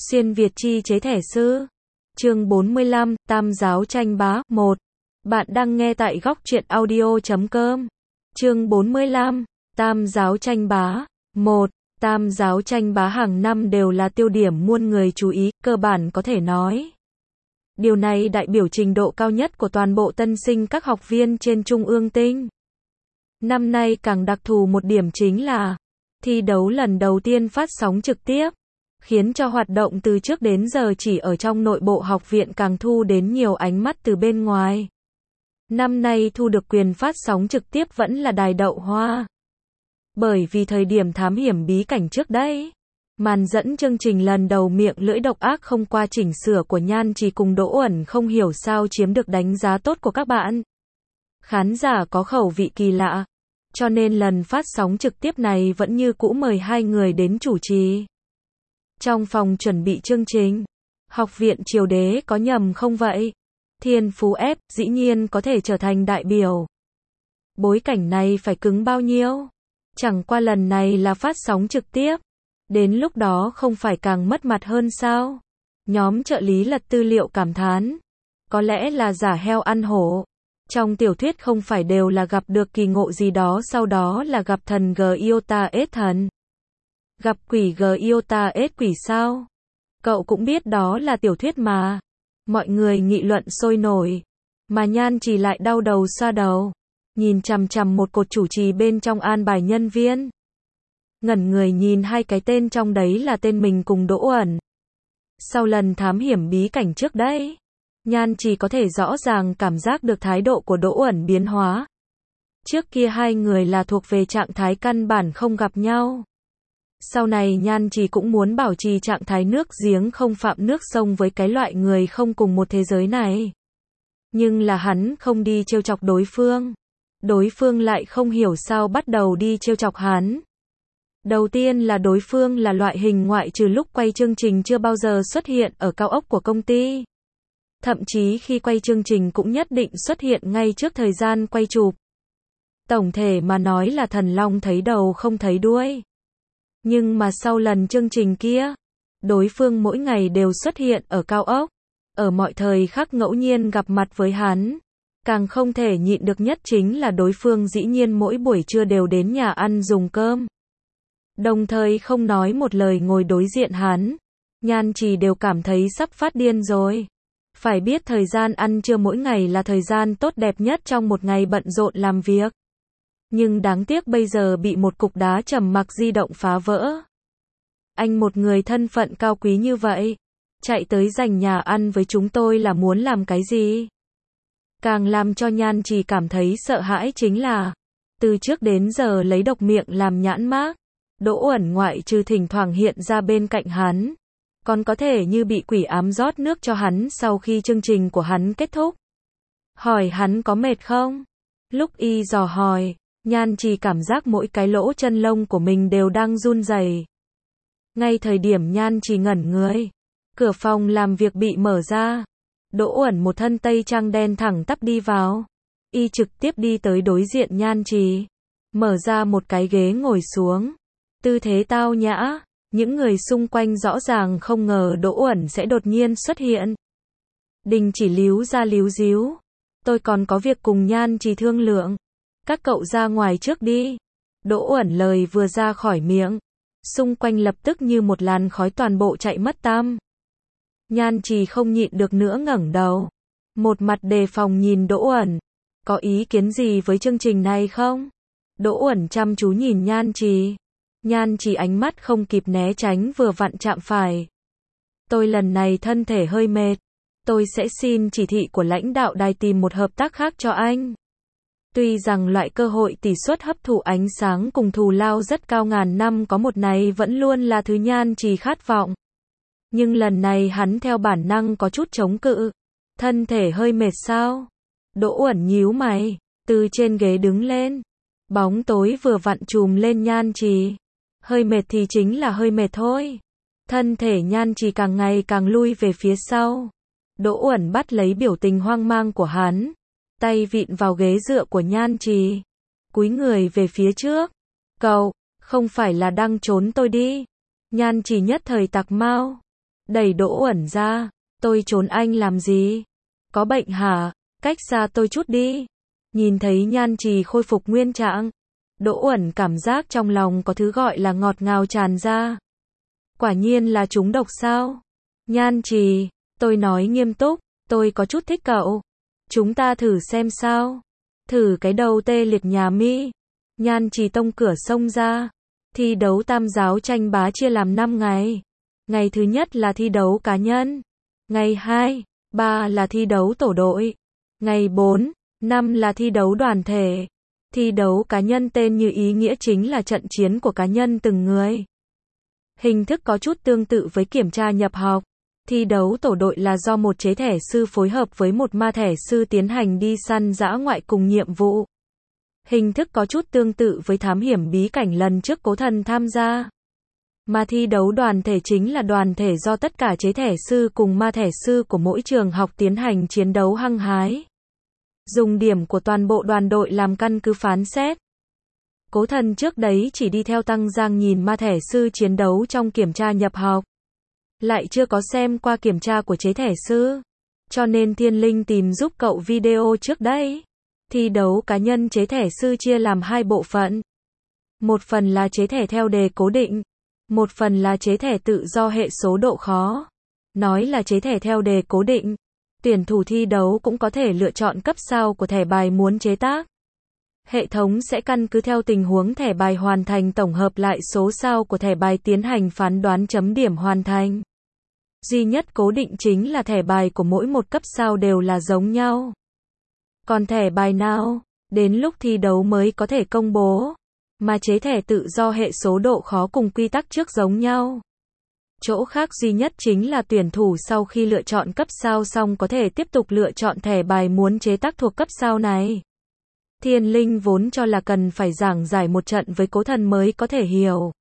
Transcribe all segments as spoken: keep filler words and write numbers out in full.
Xuyên Việt chi chế thẻ sư. Chương bốn mươi lăm, Tam giáo tranh bá. một. Bạn đang nghe tại góc truyện audio chấm com. Chương bốn mươi lăm, Tam giáo tranh bá. một. Tam giáo tranh bá hàng năm đều là tiêu điểm muôn người chú ý, cơ bản có thể nói. Điều này đại biểu trình độ cao nhất của toàn bộ tân sinh các học viên trên Trung ương Tinh. Năm nay càng đặc thù một điểm chính là thi đấu lần đầu tiên phát sóng trực tiếp, khiến cho hoạt động từ trước đến giờ chỉ ở trong nội bộ học viện càng thu đến nhiều ánh mắt từ bên ngoài. Năm nay thu được quyền phát sóng trực tiếp vẫn là Đài Đậu Hoa. Bởi vì thời điểm thám hiểm bí cảnh trước đây, màn dẫn chương trình lần đầu miệng lưỡi độc ác không qua chỉnh sửa của Nhan Trì cùng Đỗ Uẩn không hiểu sao chiếm được đánh giá tốt của các bạn. Khán giả có khẩu vị kỳ lạ, cho nên lần phát sóng trực tiếp này vẫn như cũ mời hai người đến chủ trì. Trong phòng chuẩn bị chương trình, học viện Triều Đế có nhầm không vậy? Thiên phú ép, dĩ nhiên có thể trở thành đại biểu. Bối cảnh này phải cứng bao nhiêu? Chẳng qua lần này là phát sóng trực tiếp. Đến lúc đó không phải càng mất mặt hơn sao? Nhóm trợ lý lật tư liệu cảm thán. Có lẽ là giả heo ăn hổ. Trong tiểu thuyết không phải đều là gặp được kỳ ngộ gì đó sau đó là gặp thần Giota S thần. Gặp quỷ Giota S quỷ sao? Cậu cũng biết đó là tiểu thuyết mà. Mọi người nghị luận sôi nổi. Mà Nhan Trì lại đau đầu xoa đầu. Nhìn chằm chằm một cột chủ trì bên trong an bài nhân viên. Ngẩn người nhìn hai cái tên trong đấy là tên mình cùng Đỗ Uẩn. Sau lần thám hiểm bí cảnh trước đấy, Nhan Trì có thể rõ ràng cảm giác được thái độ của Đỗ Uẩn biến hóa. Trước kia hai người là thuộc về trạng thái căn bản không gặp nhau. Sau này Nhan Trì cũng muốn bảo trì trạng thái nước giếng không phạm nước sông với cái loại người không cùng một thế giới này. Nhưng là hắn không đi trêu chọc đối phương. Đối phương lại không hiểu sao bắt đầu đi trêu chọc hắn. Đầu tiên là đối phương là loại hình ngoại trừ lúc quay chương trình chưa bao giờ xuất hiện ở cao ốc của công ty. Thậm chí khi quay chương trình cũng nhất định xuất hiện ngay trước thời gian quay chụp. Tổng thể mà nói là thần long thấy đầu không thấy đuôi. Nhưng mà sau lần chương trình kia, đối phương mỗi ngày đều xuất hiện ở cao ốc, ở mọi thời khắc ngẫu nhiên gặp mặt với hắn. Càng không thể nhịn được nhất chính là đối phương dĩ nhiên mỗi buổi trưa đều đến nhà ăn dùng cơm. Đồng thời không nói một lời ngồi đối diện hắn. Nhan Trì đều cảm thấy sắp phát điên rồi. Phải biết thời gian ăn trưa mỗi ngày là thời gian tốt đẹp nhất trong một ngày bận rộn làm việc. Nhưng đáng tiếc bây giờ bị một cục đá trầm mặc di động phá vỡ. Anh một người thân phận cao quý như vậy, chạy tới giành nhà ăn với chúng tôi là muốn làm cái gì? Càng làm cho Nhan Trì cảm thấy sợ hãi chính là, từ trước đến giờ lấy độc miệng làm nhãn mác, Đỗ Uẩn ngoại trừ thỉnh thoảng hiện ra bên cạnh hắn, còn có thể như bị quỷ ám rót nước cho hắn sau khi chương trình của hắn kết thúc. Hỏi hắn có mệt không? Lúc y dò hỏi, Nhan Trì cảm giác mỗi cái lỗ chân lông của mình đều đang run rẩy. Ngay thời điểm Nhan Trì ngẩn người, cửa phòng làm việc bị mở ra. Đỗ Uẩn một thân tây trang đen thẳng tắp đi vào. Y trực tiếp đi tới đối diện Nhan Trì, mở ra một cái ghế ngồi xuống. Tư thế tao nhã, những người xung quanh rõ ràng không ngờ Đỗ Uẩn sẽ đột nhiên xuất hiện. Đình chỉ líu ra líu díu. Tôi còn có việc cùng Nhan Trì thương lượng. Các cậu ra ngoài trước đi. Đỗ Uẩn lời vừa ra khỏi miệng, xung quanh lập tức như một làn khói toàn bộ chạy mất tăm. Nhan Trì không nhịn được nữa ngẩng đầu, một mặt đề phòng nhìn Đỗ Uẩn. Có ý kiến gì với chương trình này không? Đỗ Uẩn chăm chú nhìn Nhan Trì. Nhan Trì ánh mắt không kịp né tránh vừa vặn chạm phải. Tôi lần này thân thể hơi mệt. Tôi sẽ xin chỉ thị của lãnh đạo đài tìm một hợp tác khác cho anh. Tuy rằng loại cơ hội tỷ suất hấp thụ ánh sáng cùng thù lao rất cao ngàn năm có một này vẫn luôn là thứ Nhan Trì khát vọng. Nhưng lần này hắn theo bản năng có chút chống cự. Thân thể hơi mệt sao? Đỗ Uẩn nhíu mày, từ trên ghế đứng lên. Bóng tối vừa vặn trùm lên Nhan Trì. Hơi mệt thì chính là hơi mệt thôi. Thân thể Nhan Trì càng ngày càng lui về phía sau. Đỗ Uẩn bắt lấy biểu tình hoang mang của hắn, tay vịn vào ghế dựa của Nhan Trì, cúi người về phía trước. Cậu, không phải là đang trốn tôi đi? Nhan Trì nhất thời tặc mau. đẩy Đỗ Uẩn ra. Tôi trốn anh làm gì? Có bệnh hả? Cách xa tôi chút đi. Nhìn thấy Nhan Trì khôi phục nguyên trạng, Đỗ Uẩn cảm giác trong lòng có thứ gọi là ngọt ngào tràn ra. Quả nhiên là trúng độc sao? Nhan Trì, tôi nói nghiêm túc, tôi có chút thích cậu. Chúng ta thử xem sao. Thử cái đầu tê liệt nhà mi. Nhan Trì tông cửa xông ra. Thi đấu tam giáo tranh bá chia làm năm ngày. Ngày thứ nhất là thi đấu cá nhân. Ngày hai, ba là thi đấu tổ đội. Ngày bốn, năm là thi đấu đoàn thể. Thi đấu cá nhân tên như ý nghĩa chính là trận chiến của cá nhân từng người. Hình thức có chút tương tự với kiểm tra nhập học. Thi đấu tổ đội là do một chế thẻ sư phối hợp với một ma thẻ sư tiến hành đi săn dã ngoại cùng nhiệm vụ. Hình thức có chút tương tự với thám hiểm bí cảnh lần trước Cố Thần tham gia. Mà thi đấu đoàn thể chính là đoàn thể do tất cả chế thẻ sư cùng ma thẻ sư của mỗi trường học tiến hành chiến đấu hăng hái. Dùng điểm của toàn bộ đoàn đội làm căn cứ phán xét. Cố Thần trước đấy chỉ đi theo Tăng Giang nhìn ma thẻ sư chiến đấu trong kiểm tra nhập học. Lại chưa có xem qua kiểm tra của chế thẻ sư. Cho nên Thiên Linh tìm giúp cậu video trước đây. Thi đấu cá nhân chế thẻ sư chia làm hai bộ phận. Một phần là chế thẻ theo đề cố định. Một phần là chế thẻ tự do hệ số độ khó. Nói là chế thẻ theo đề cố định. Tuyển thủ thi đấu cũng có thể lựa chọn cấp sao của thẻ bài muốn chế tác. Hệ thống sẽ căn cứ theo tình huống thẻ bài hoàn thành tổng hợp lại số sao của thẻ bài tiến hành phán đoán chấm điểm hoàn thành. Duy nhất cố định chính là thẻ bài của mỗi một cấp sao đều là giống nhau. Còn thẻ bài nào, đến lúc thi đấu mới có thể công bố. Mà chế thẻ tự do hệ số độ khó cùng quy tắc trước giống nhau. Chỗ khác duy nhất chính là tuyển thủ sau khi lựa chọn cấp sao xong có thể tiếp tục lựa chọn thẻ bài muốn chế tác thuộc cấp sao này. Thiên Linh vốn cho là cần phải giảng giải một trận với Cố Thần mới có thể hiểu.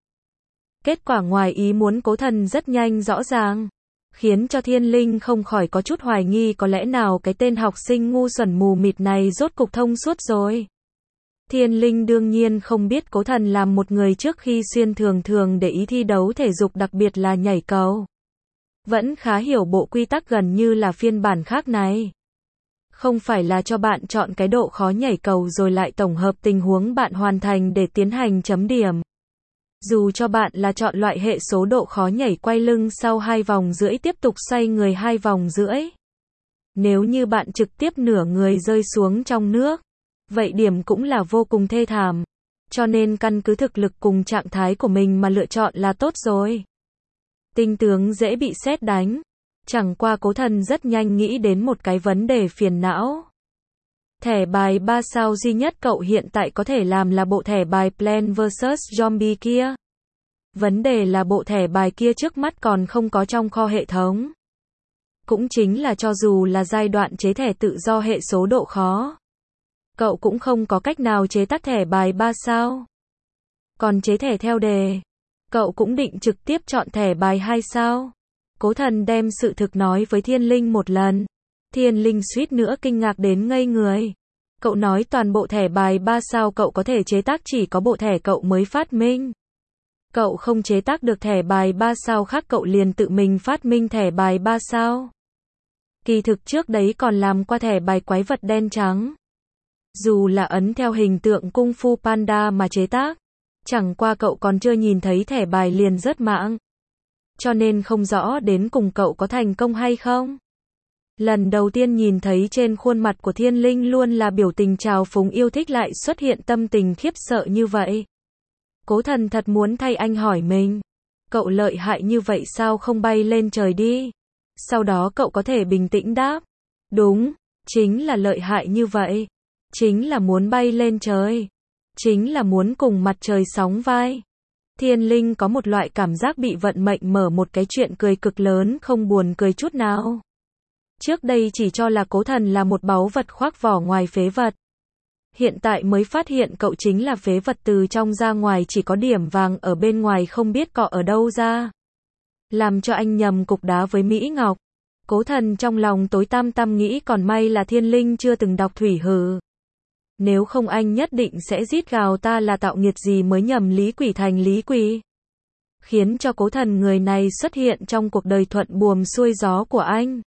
Kết quả ngoài ý muốn Cố Thần rất nhanh rõ ràng. Khiến cho Thiên Linh không khỏi có chút hoài nghi có lẽ nào cái tên học sinh ngu xuẩn mù mịt này rốt cục thông suốt rồi. Thiên Linh đương nhiên không biết Cố Thần làm một người trước khi xuyên thường thường để ý thi đấu thể dục đặc biệt là nhảy cầu. Vẫn khá hiểu bộ quy tắc gần như là phiên bản khác này. Không phải là cho bạn chọn cái độ khó nhảy cầu rồi lại tổng hợp tình huống bạn hoàn thành để tiến hành chấm điểm. Dù cho bạn là chọn loại hệ số độ khó nhảy quay lưng sau hai vòng rưỡi tiếp tục xoay người hai vòng rưỡi. Nếu như bạn trực tiếp nửa người rơi xuống trong nước, vậy điểm cũng là vô cùng thê thảm. Cho nên căn cứ thực lực cùng trạng thái của mình mà lựa chọn là tốt rồi. Tinh tướng dễ bị sét đánh. Chẳng qua Cố Thần rất nhanh nghĩ đến một cái vấn đề phiền não. Thẻ bài ba sao duy nhất cậu hiện tại có thể làm là bộ thẻ bài Plants versus. Zombie kia. Vấn đề là bộ thẻ bài kia trước mắt còn không có trong kho hệ thống. Cũng chính là cho dù là giai đoạn chế thẻ tự do hệ số độ khó, cậu cũng không có cách nào chế tác thẻ bài ba sao. Còn chế thẻ theo đề, cậu cũng định trực tiếp chọn thẻ bài hai sao. Cố Thần đem sự thực nói với Thiên Linh một lần. Thiên Linh suýt nữa kinh ngạc đến ngây người. Cậu nói toàn bộ thẻ bài ba sao cậu có thể chế tác chỉ có bộ thẻ cậu mới phát minh. Cậu không chế tác được thẻ bài ba sao khác cậu liền tự mình phát minh thẻ bài ba sao. Kỳ thực trước đấy còn làm qua thẻ bài quái vật đen trắng. Dù là ấn theo hình tượng Kung Fu Panda mà chế tác. Chẳng qua cậu còn chưa nhìn thấy thẻ bài liền rớt mạng. Cho nên không rõ đến cùng cậu có thành công hay không. Lần đầu tiên nhìn thấy trên khuôn mặt của Thiên Linh luôn là biểu tình trào phúng yêu thích lại xuất hiện tâm tình khiếp sợ như vậy. Cố Thần thật muốn thay anh hỏi mình. Cậu lợi hại như vậy sao không bay lên trời đi? Sau đó cậu có thể bình tĩnh đáp. Đúng, chính là lợi hại như vậy. Chính là muốn bay lên trời. Chính là muốn cùng mặt trời sóng vai. Thiên Linh có một loại cảm giác bị vận mệnh mở một cái chuyện cười cực lớn không buồn cười chút nào. Trước đây chỉ cho là Cố Thần là một báu vật khoác vỏ ngoài phế vật. Hiện tại mới phát hiện cậu chính là phế vật từ trong ra ngoài chỉ có điểm vàng ở bên ngoài không biết cọ ở đâu ra. Làm cho anh nhầm cục đá với Mỹ Ngọc. Cố Thần trong lòng tối tăm tăm nghĩ còn may là Thiên Linh chưa từng đọc Thủy Hử. Nếu không anh nhất định sẽ rít gào ta là tạo nghiệt gì mới nhầm Lý Quỷ thành Lý Quỷ. khiến cho Cố Thần người này xuất hiện trong cuộc đời thuận buồm xuôi gió của anh.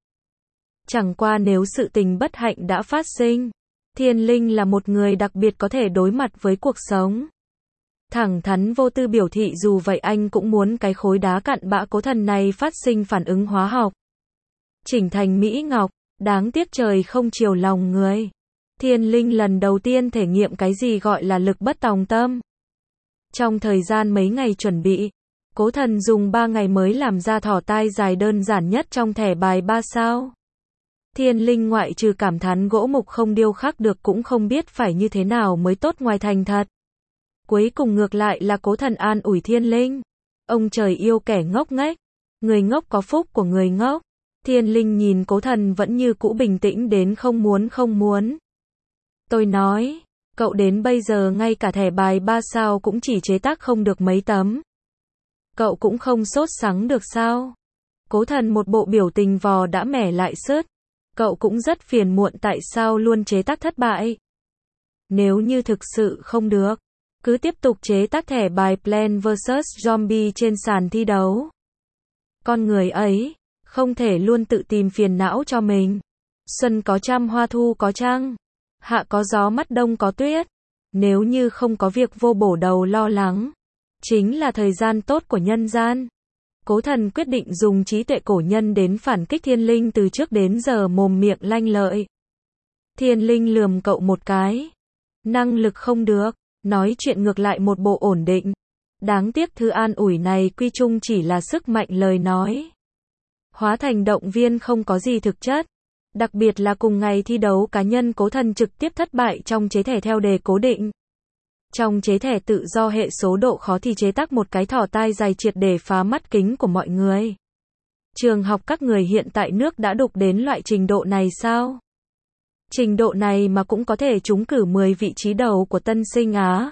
Chẳng qua nếu sự tình bất hạnh đã phát sinh, Thiên Linh là một người đặc biệt có thể đối mặt với cuộc sống. Thẳng thắn vô tư biểu thị dù vậy anh cũng muốn cái khối đá cặn bã Cố Thần này phát sinh phản ứng hóa học, chỉnh thành mỹ ngọc, đáng tiếc trời không chiều lòng người. Thiên Linh lần đầu tiên thể nghiệm cái gì gọi là lực bất tòng tâm. Trong thời gian mấy ngày chuẩn bị, Cố Thần dùng ba ngày mới làm ra thỏ tai dài đơn giản nhất trong thẻ bài ba sao. Thiên Linh ngoại trừ cảm thán gỗ mục không điêu khắc được cũng không biết phải như thế nào mới tốt ngoài thành thật. Cuối cùng ngược lại là Cố Thần an ủi Thiên Linh. Ông trời yêu kẻ ngốc nghếch, người ngốc có phúc của người ngốc. Thiên Linh nhìn Cố Thần vẫn như cũ bình tĩnh đến không muốn không muốn. Tôi nói, cậu đến bây giờ ngay cả thẻ bài ba sao cũng chỉ chế tác không được mấy tấm. Cậu cũng không sốt sắng được sao? Cố Thần một bộ biểu tình vò đã mẻ lại sứt. Cậu cũng rất phiền muộn tại sao luôn chế tác thất bại. Nếu như thực sự không được, cứ tiếp tục chế tác thẻ bài Plants versus. Zombie trên sàn thi đấu. Con người ấy, không thể luôn tự tìm phiền não cho mình. Xuân có trăm hoa thu có trăng. Hạ có gió mắt đông có tuyết. Nếu như không có việc vô bổ đầu lo lắng, chính là thời gian tốt của nhân gian. Cố Thần quyết định dùng trí tuệ cổ nhân đến phản kích Thiên Linh từ trước đến giờ mồm miệng lanh lợi. Thiên Linh lườm cậu một cái. Năng lực không được, nói chuyện ngược lại một bộ ổn định. Đáng tiếc thư an ủi này quy chung chỉ là sức mạnh lời nói. Hóa thành động viên không có gì thực chất. Đặc biệt là cùng ngày thi đấu cá nhân Cố Thần trực tiếp thất bại trong chế thẻ theo đề cố định. Trong chế thẻ tự do hệ số độ khó thì chế tác một cái thỏ tai dài triệt để phá mắt kính của mọi người. Trường học các người hiện tại nước đã đục đến loại trình độ này sao? Trình độ này mà cũng có thể trúng cử mười vị trí đầu của Tân Sinh Á.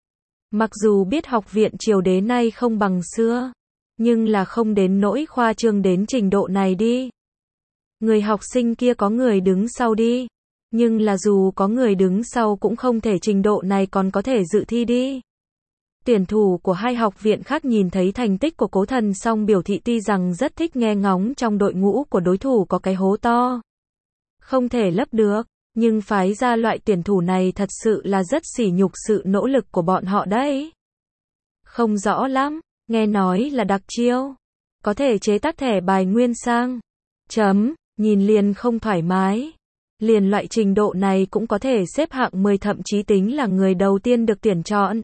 Mặc dù biết học viện triều đế nay không bằng xưa, nhưng là không đến nỗi khoa trương đến trình độ này đi. Người học sinh kia có người đứng sau đi. Nhưng là dù có người đứng sau cũng không thể trình độ này còn có thể dự thi đi. Tuyển thủ của hai học viện khác nhìn thấy thành tích của Cố Thần xong biểu thị tuy rằng rất thích nghe ngóng trong đội ngũ của đối thủ có cái hố to. Không thể lấp được, nhưng phái ra loại tuyển thủ này thật sự là rất sỉ nhục sự nỗ lực của bọn họ đấy. Không rõ lắm, nghe nói là đặc chiêu. Có thể chế tác thẻ bài nguyên sang. Chấm, nhìn liền không thoải mái. Liền loại trình độ này cũng có thể xếp hạng mười thậm chí tính là người đầu tiên được tuyển chọn.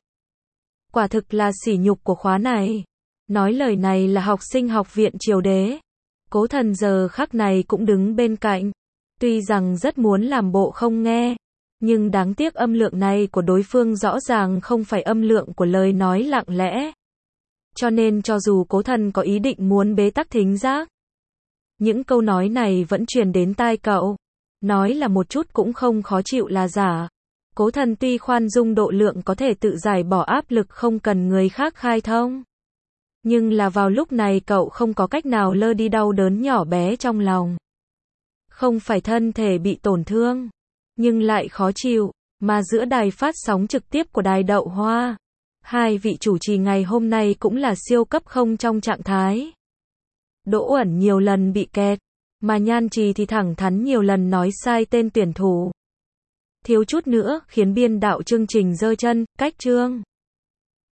Quả thực là sỉ nhục của khóa này. Nói lời này là học sinh học viện triều đế. Cố Thần giờ khắc này cũng đứng bên cạnh. Tuy rằng rất muốn làm bộ không nghe, nhưng đáng tiếc âm lượng này của đối phương rõ ràng không phải âm lượng của lời nói lặng lẽ. Cho nên cho dù Cố Thần có ý định muốn bế tắc thính giác, những câu nói này vẫn truyền đến tai cậu. Nói là một chút cũng không khó chịu là giả. Cố Thần tuy khoan dung độ lượng có thể tự giải bỏ áp lực không cần người khác khai thông. Nhưng là vào lúc này cậu không có cách nào lơ đi đau đớn nhỏ bé trong lòng. Không phải thân thể bị tổn thương, nhưng lại khó chịu, mà giữa đài phát sóng trực tiếp của đài Đậu Hoa, hai vị chủ trì ngày hôm nay cũng là siêu cấp không trong trạng thái. Đỗ Uẩn nhiều lần bị kẹt, mà Nhan Trì thì thẳng thắn nhiều lần nói sai tên tuyển thủ. Thiếu chút nữa khiến biên đạo chương trình giơ chân, cách chương.